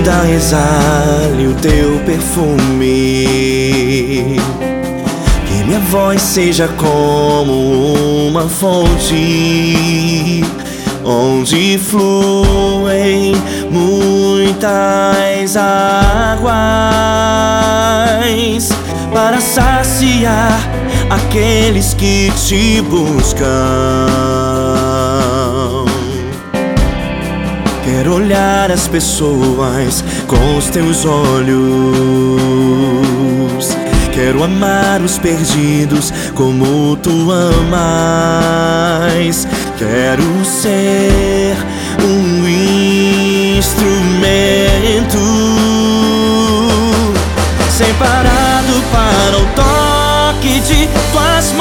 vida exale o teu perfume, que minha voz seja como uma fonte onde fluem muitas águas, para saciar aqueles que te buscam. Quero olhar as pessoas com os teus olhos. Quero amar os perdidos como tu amas. Quero ser um instrumento separado para o toque de tuas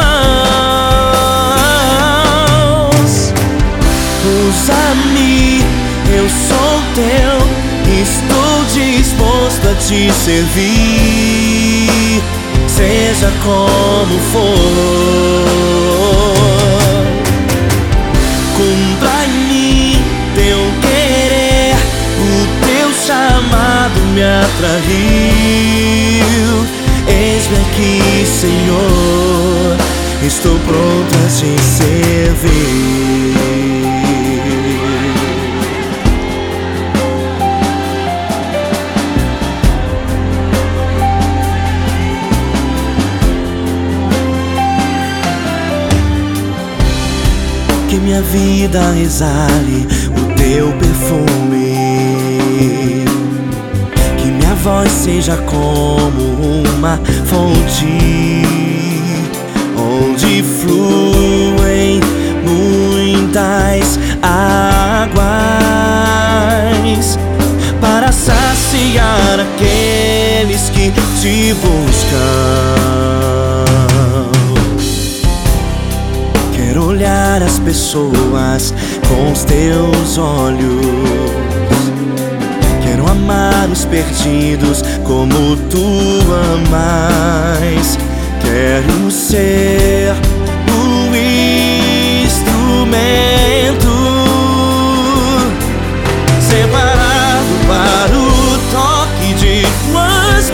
mãos. Usa-me, eu sou teu, estou disposto a te servir, seja como for. Cumpra em mim teu querer, o teu chamado me atraiu. Eis-me aqui, Senhor, estou pronto a te servir. Que minha vida exale o teu perfume, que minha voz seja como uma fonte onde fluem muitas águas, para saciar aqueles que te buscam. Quero olhar as pessoas com os teus olhos. Quero amar os perdidos como tu amas. Quero ser um instrumento separado para o toque de tuas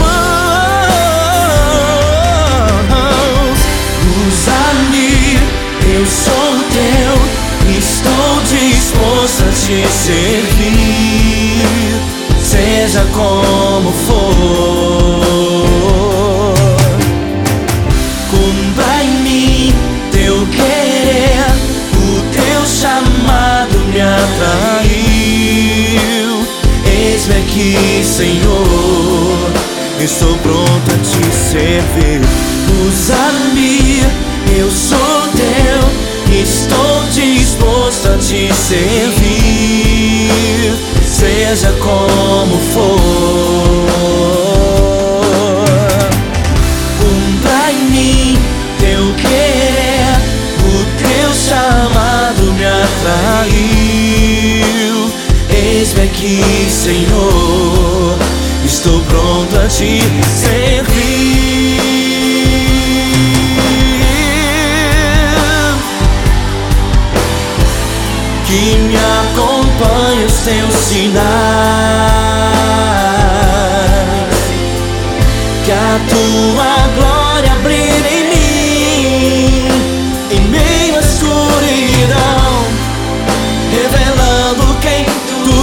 mãos. Usa-me, eu sou teu, estou disposto a te servir, seja como for. Cumpra em mim teu querer, o teu chamado me atraiu. Eis-me aqui, Senhor, estou pronto a te servir. Usa-me, eu sou teu, estou disposto a te servir, seja como for. Cumpra em mim teu querer, o teu chamado me atraiu. Eis-me aqui, Senhor, estou pronto a te servir. Que me acompanhe os teus sinais, que a tua glória brilhe em mim, em meio à escuridão, revelando quem tu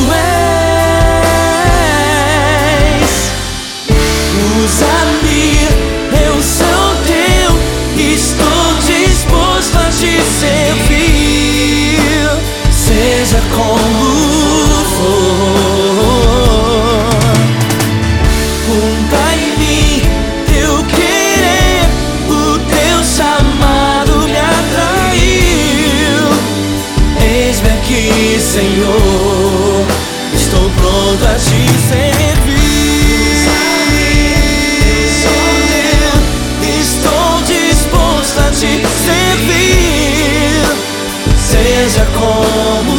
és. Usa-me, eu sou teu, estou disposto a te servir, seja como for. Cumpra em mim teu querer, o teu chamado me atraiu. Eis-me aqui, Senhor, estou pronto a te servir. Sou teu, estou disposto a te servir, seja como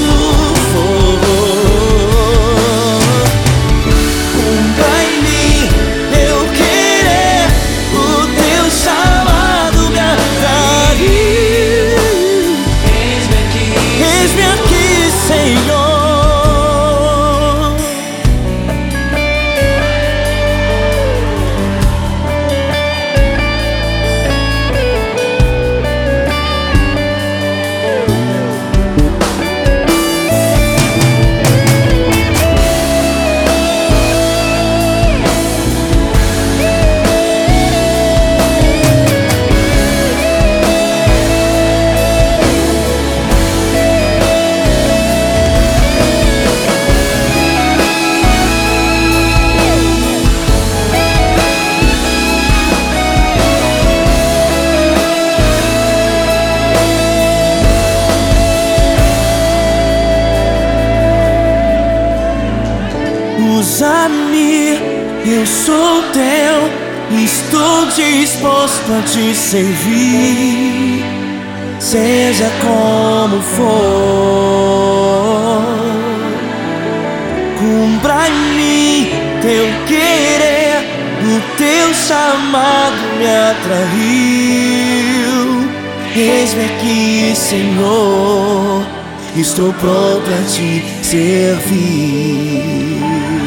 for. Cumpra em mim eu querer, o teu chamado me atraiu. Eis-me aqui, Senhor, usa-me, eu sou teu, estou disposto a te servir, seja como for. Cumpra em mim teu querer, o teu chamado me atraiu. Eis-me aqui, Senhor, estou pronto a te servir.